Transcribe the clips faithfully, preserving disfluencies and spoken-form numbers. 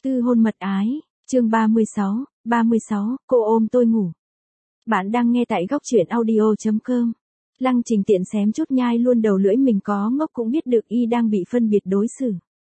Tư hôn mật ái, chương ba mươi sáu, ba mươi sáu, cô ôm tôi ngủ. Bạn đang nghe tại góc truyện audio.com. Lăng Trình Tiện xém chút nhai luôn đầu lưỡi mình có ngốc cũng biết được y đang bị phân biệt đối xử.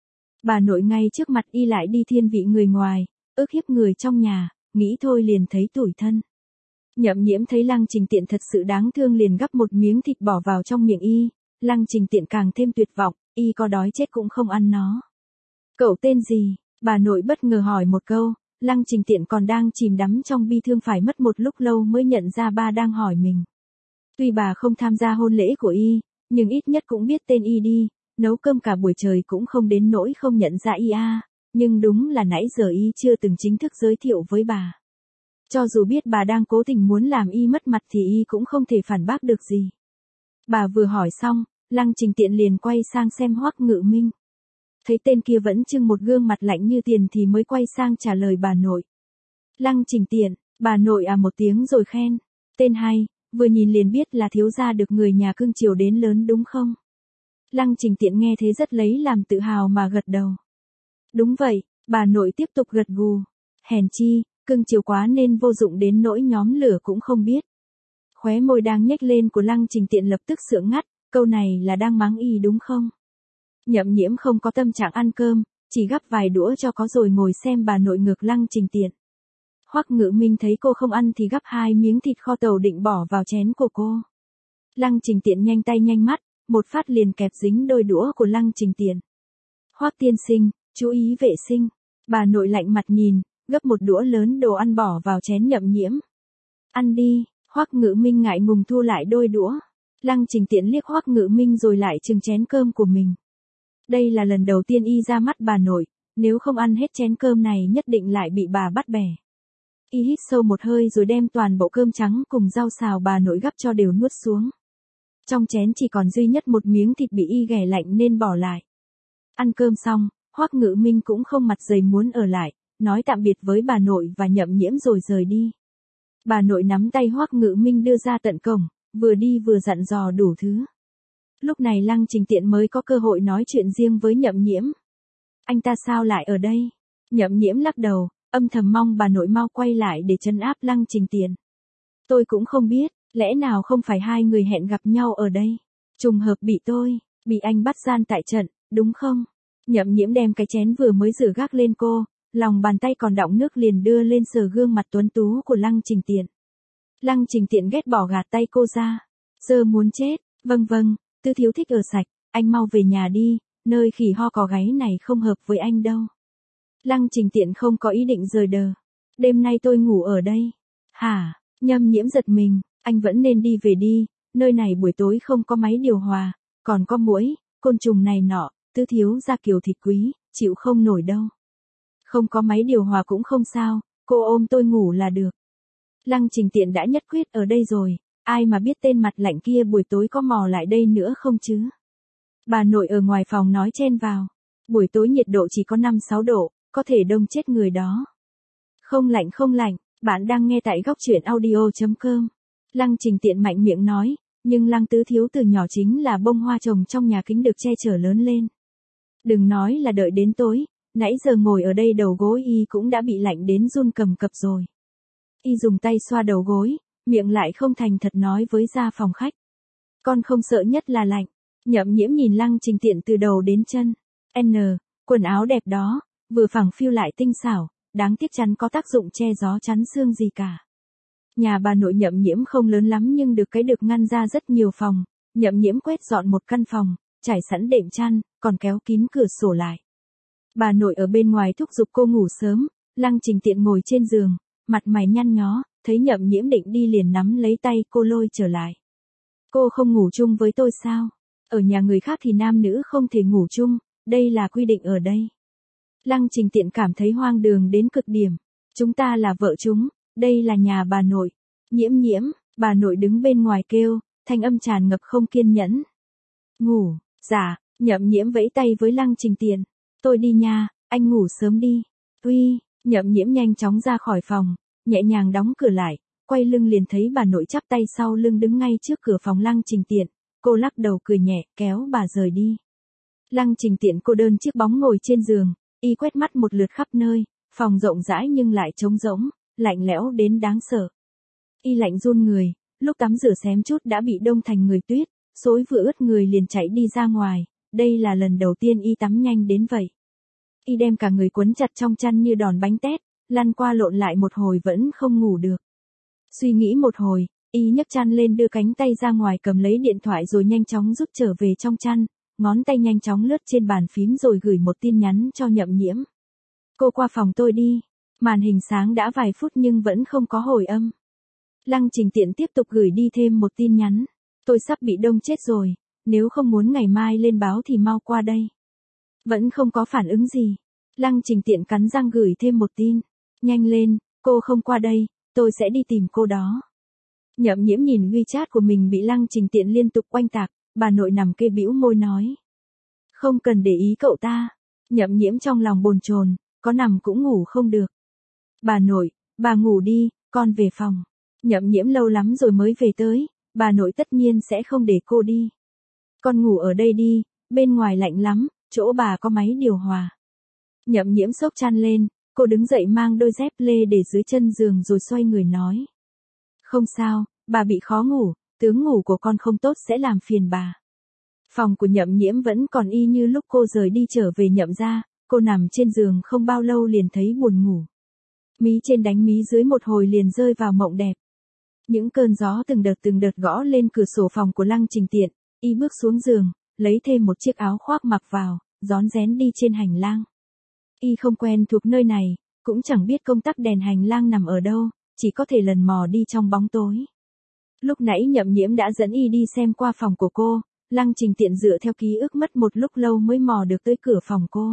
Bà nội ngay trước mặt y lại đi thiên vị người ngoài, ức hiếp người trong nhà, nghĩ thôi liền thấy tủi thân. Nhậm Nhiễm thấy Lăng Trình Tiện thật sự đáng thương liền gắp một miếng thịt bỏ vào trong miệng y, Lăng Trình Tiện càng thêm tuyệt vọng, y có đói chết cũng không ăn nó. Cậu tên gì? Bà nội bất ngờ hỏi một câu, Lăng Trình Tiện còn đang chìm đắm trong bi thương phải mất một lúc lâu mới nhận ra ba đang hỏi mình. Tuy bà không tham gia hôn lễ của y, nhưng ít nhất cũng biết tên y đi, nấu cơm cả buổi trời cũng không đến nỗi không nhận ra y a, nhưng đúng là nãy giờ y chưa từng chính thức giới thiệu với bà. Cho dù biết bà đang cố tình muốn làm y mất mặt thì y cũng không thể phản bác được gì. Bà vừa hỏi xong, Lăng Trình Tiện liền quay sang xem Hoắc Ngự Minh. Thấy tên kia vẫn trưng một gương mặt lạnh như tiền thì mới quay sang trả lời bà nội. Lăng Trình Tiện, bà nội à một tiếng rồi khen. Tên hay, vừa nhìn liền biết là thiếu gia được người nhà cưng chiều đến lớn đúng không? Lăng Trình Tiện nghe thế rất lấy làm tự hào mà gật đầu. Đúng vậy, bà nội tiếp tục gật gù. Hèn chi, cưng chiều quá nên vô dụng đến nỗi nhóm lửa cũng không biết. Khóe môi đang nhếch lên của Lăng Trình Tiện lập tức sượng ngắt, câu này là đang mắng y đúng không? Nhậm Nhiễm không có tâm trạng ăn cơm, chỉ gắp vài đũa cho có rồi ngồi xem bà nội ngược Lăng Trình Tiện. Hoắc Ngự Minh thấy cô không ăn thì gắp hai miếng thịt kho tàu định bỏ vào chén của cô. Lăng Trình Tiện nhanh tay nhanh mắt, một phát liền kẹp dính đôi đũa của Lăng Trình Tiện. Hoắc tiên sinh, chú ý vệ sinh. Bà nội lạnh mặt nhìn, gấp một đũa lớn đồ ăn bỏ vào chén Nhậm Nhiễm. Ăn đi. Hoắc Ngự Minh ngại ngùng thu lại đôi đũa. Lăng Trình Tiện liếc Hoắc Ngự Minh rồi lại chừng chén cơm của mình. Đây là lần đầu tiên y ra mắt bà nội, nếu không ăn hết chén cơm này nhất định lại bị bà bắt bẻ. Y hít sâu một hơi rồi đem toàn bộ cơm trắng cùng rau xào bà nội gắp cho đều nuốt xuống. Trong chén chỉ còn duy nhất một miếng thịt bị y ghẻ lạnh nên bỏ lại. Ăn cơm xong, Hoắc Ngự Minh cũng không mặt dày muốn ở lại, nói tạm biệt với bà nội và Nhậm Nhiễm rồi rời đi. Bà nội nắm tay Hoắc Ngự Minh đưa ra tận cổng, vừa đi vừa dặn dò đủ thứ. Lúc này Lăng Trình Tiện mới có cơ hội nói chuyện riêng với Nhậm Nhiễm. Anh ta sao lại ở đây? Nhậm Nhiễm lắc đầu, âm thầm mong bà nội mau quay lại để trấn áp Lăng Trình Tiện. Tôi cũng không biết, lẽ nào không phải hai người hẹn gặp nhau ở đây? Trùng hợp bị tôi, bị anh bắt gian tại trận, đúng không? Nhậm Nhiễm đem cái chén vừa mới rửa gác lên cô, lòng bàn tay còn đọng nước liền đưa lên sờ gương mặt tuấn tú của Lăng Trình Tiện. Lăng Trình Tiện ghét bỏ gạt tay cô ra. Giờ muốn chết, vâng vâng, Tư thiếu thích ở sạch, anh mau về nhà đi, nơi khỉ ho có gáy này không hợp với anh đâu. Lăng Trình Tiện không có ý định rời đờ. Đêm nay tôi ngủ ở đây. Hả? Nhâm Nhiễm giật mình, anh vẫn nên đi về đi, nơi này buổi tối không có máy điều hòa, còn có muỗi, côn trùng này nọ, Tư thiếu gia kiều thịt quý, chịu không nổi đâu. Không có máy điều hòa cũng không sao, cô ôm tôi ngủ là được. Lăng Trình Tiện đã nhất quyết ở đây rồi, ai mà biết tên mặt lạnh kia buổi tối có mò lại đây nữa không chứ? Bà nội ở ngoài phòng nói chen vào. Buổi tối nhiệt độ chỉ có năm sáu độ, có thể đông chết người đó. Không lạnh không lạnh, bạn đang nghe tại góc truyện audio.com. Lăng Trình Tiện mạnh miệng nói, nhưng Lăng tứ thiếu từ nhỏ chính là bông hoa trồng trong nhà kính được che chở lớn lên. Đừng nói là đợi đến tối, nãy giờ ngồi ở đây đầu gối y cũng đã bị lạnh đến run cầm cập rồi. Y dùng tay xoa đầu gối, miệng lại không thành thật nói với ra phòng khách. Con không sợ nhất là lạnh. Nhậm Nhiễm nhìn Lăng Trình Tiện từ đầu đến chân. N, quần áo đẹp đó, vừa phẳng phiu lại tinh xảo, đáng tiếc chắn có tác dụng che gió chắn xương gì cả. Nhà bà nội Nhậm Nhiễm không lớn lắm nhưng được cái được ngăn ra rất nhiều phòng. Nhậm Nhiễm quét dọn một căn phòng, trải sẵn đệm chăn, còn kéo kín cửa sổ lại. Bà nội ở bên ngoài thúc giục cô ngủ sớm, Lăng Trình Tiện ngồi trên giường, mặt mày nhăn nhó, thấy Nhậm Nhiễm định đi liền nắm lấy tay cô lôi trở lại. Cô không ngủ chung với tôi sao? Ở nhà người khác thì nam nữ không thể ngủ chung, đây là quy định ở đây. Lăng Trình Tiện cảm thấy hoang đường đến cực điểm. Chúng ta là vợ chúng, đây là nhà bà nội. Nhiễm Nhiễm, bà nội đứng bên ngoài kêu, thanh âm tràn ngập không kiên nhẫn. Ngủ, dạ, Nhậm Nhiễm vẫy tay với Lăng Trình Tiện. Tôi đi nha, anh ngủ sớm đi. Uy, Nhậm Nhiễm nhanh chóng ra khỏi phòng, nhẹ nhàng đóng cửa lại, quay lưng liền thấy bà nội chắp tay sau lưng đứng ngay trước cửa phòng Lăng Trình Tiện. Cô lắc đầu cười nhẹ, kéo bà rời đi. Lăng Trình Tiện cô đơn chiếc bóng ngồi trên giường, Y quét mắt một lượt khắp nơi, phòng rộng rãi nhưng lại trống rỗng, lạnh lẽo đến đáng sợ. Y lạnh run người, lúc tắm rửa xém chút đã bị đông thành người tuyết, xối vừa ướt người liền chạy đi ra ngoài, đây là lần đầu tiên Y tắm nhanh đến vậy. Y đem cả người quấn chặt trong chăn như đòn bánh tét, lăn qua lộn lại một hồi vẫn không ngủ được. Suy nghĩ một hồi, Y nhấc chăn lên đưa cánh tay ra ngoài cầm lấy điện thoại rồi nhanh chóng rút trở về trong chăn, ngón tay nhanh chóng lướt trên bàn phím rồi gửi một tin nhắn cho Nhậm Nhiễm. Cô qua phòng tôi đi. Màn hình sáng đã vài phút nhưng vẫn không có hồi âm. Lăng Trình Tiện tiếp tục gửi đi thêm một tin nhắn. Tôi sắp bị đông chết rồi, nếu không muốn ngày mai lên báo thì mau qua đây. Vẫn không có phản ứng gì. Lăng Trình Tiện cắn răng gửi thêm một tin. Nhanh lên, cô không qua đây, tôi sẽ đi tìm cô đó. Nhậm Nhiễm nhìn WeChat của mình bị Lăng Trình Tiện liên tục oanh tạc, bà nội nằm kê bĩu môi nói. Không cần để ý cậu ta. Nhậm Nhiễm trong lòng bồn chồn, có nằm cũng ngủ không được. Bà nội, bà ngủ đi, con về phòng. Nhậm Nhiễm lâu lắm rồi mới về tới, bà nội tất nhiên sẽ không để cô đi. Con ngủ ở đây đi, bên ngoài lạnh lắm, chỗ bà có máy điều hòa. Nhậm Nhiễm xốc chăn lên, cô đứng dậy mang đôi dép lê để dưới chân giường rồi xoay người nói. Không sao, bà bị khó ngủ, tướng ngủ của con không tốt sẽ làm phiền bà. Phòng của Nhậm Nhiễm vẫn còn y như lúc cô rời đi trở về Nhậm gia, cô nằm trên giường không bao lâu liền thấy buồn ngủ. Mí trên đánh mí dưới một hồi liền rơi vào mộng đẹp. Những cơn gió từng đợt từng đợt gõ lên cửa sổ phòng của Lăng Trình Tiện, y bước xuống giường, lấy thêm một chiếc áo khoác mặc vào, rón rén đi trên hành lang. Y không quen thuộc nơi này, cũng chẳng biết công tắc đèn hành lang nằm ở đâu, chỉ có thể lần mò đi trong bóng tối. Lúc nãy Nhậm Nhiễm đã dẫn y đi xem qua phòng của cô, Lăng Trình Tiện dựa theo ký ức mất một lúc lâu mới mò được tới cửa phòng cô.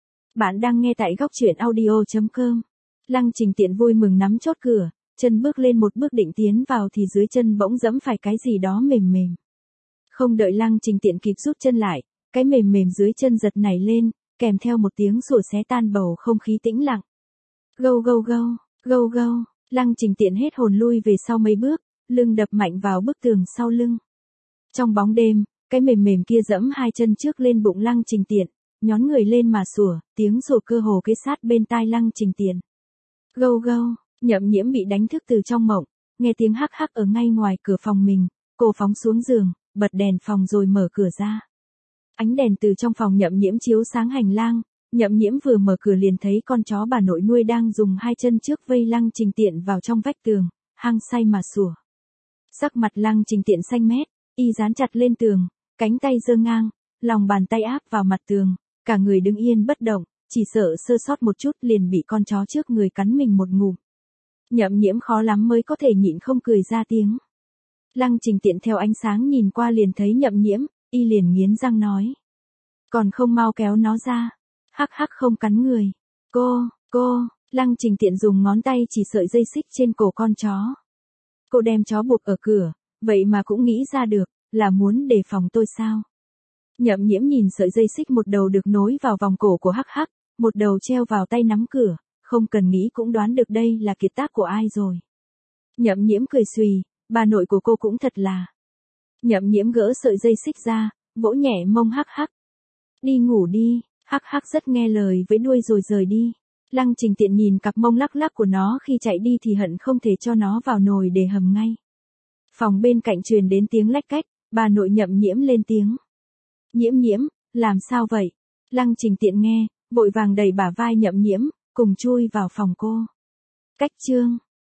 Bạn đang nghe tại góc truyện audio chấm com. Lăng Trình Tiện vui mừng nắm chốt cửa, chân bước lên một bước định tiến vào thì dưới chân bỗng giẫm phải cái gì đó mềm mềm. Không đợi Lăng Trình Tiện kịp rút chân lại, cái mềm mềm dưới chân giật nảy lên, kèm theo một tiếng sủa xé tan bầu không khí tĩnh lặng. Gâu gâu gâu, gâu gâu, Lăng Trình Tiện hết hồn lui về sau mấy bước, lưng đập mạnh vào bức tường sau lưng. Trong bóng đêm, cái mềm mềm kia giẫm hai chân trước lên bụng Lăng Trình Tiện, nhón người lên mà sủa, tiếng sủa cơ hồ kề sát bên tai Lăng Trình Tiện. Gâu gâu, Nhậm Nhiễm bị đánh thức từ trong mộng, nghe tiếng hắc hắc ở ngay ngoài cửa phòng mình, cô phóng xuống giường, bật đèn phòng rồi mở cửa ra. Ánh đèn từ trong phòng Nhậm Nhiễm chiếu sáng hành lang, Nhậm Nhiễm vừa mở cửa liền thấy con chó bà nội nuôi đang dùng hai chân trước vây Lăng Trình Tiện vào trong vách tường, hăng say mà sủa. Sắc mặt Lăng Trình Tiện xanh mét, y dán chặt lên tường, cánh tay giơ ngang, lòng bàn tay áp vào mặt tường, cả người đứng yên bất động, chỉ sợ sơ sót một chút liền bị con chó trước người cắn mình một ngụm. Nhậm Nhiễm khó lắm mới có thể nhịn không cười ra tiếng. Lăng Trình Tiện theo ánh sáng nhìn qua liền thấy Nhậm Nhiễm, y liền nghiến răng nói. Còn không mau kéo nó ra. Hắc hắc không cắn người. Cô, cô, Lăng Trình Tiện dùng ngón tay chỉ sợi dây xích trên cổ con chó. Cô đem chó buộc ở cửa, vậy mà cũng nghĩ ra được, là muốn đề phòng tôi sao? Nhậm Nhiễm nhìn sợi dây xích một đầu được nối vào vòng cổ của Hắc Hắc, một đầu treo vào tay nắm cửa, không cần nghĩ cũng đoán được đây là kiệt tác của ai rồi. Nhậm Nhiễm cười xùy, bà nội của cô cũng thật là. Nhậm Nhiễm gỡ sợi dây xích ra, vỗ nhẹ mông Hắc Hắc. Đi ngủ đi, Hắc Hắc rất nghe lời với đuôi rồi rời đi. Lăng Trình Tiện nhìn cặp mông lắc lắc của nó khi chạy đi thì hận không thể cho nó vào nồi để hầm ngay. Phòng bên cạnh truyền đến tiếng lách cách, bà nội Nhậm Nhiễm lên tiếng. Nhiễm Nhiễm, làm sao vậy? Lăng Trình Tiện nghe, vội vàng đẩy bả vai Nhậm Nhiễm, cùng chui vào phòng cô. Cách chương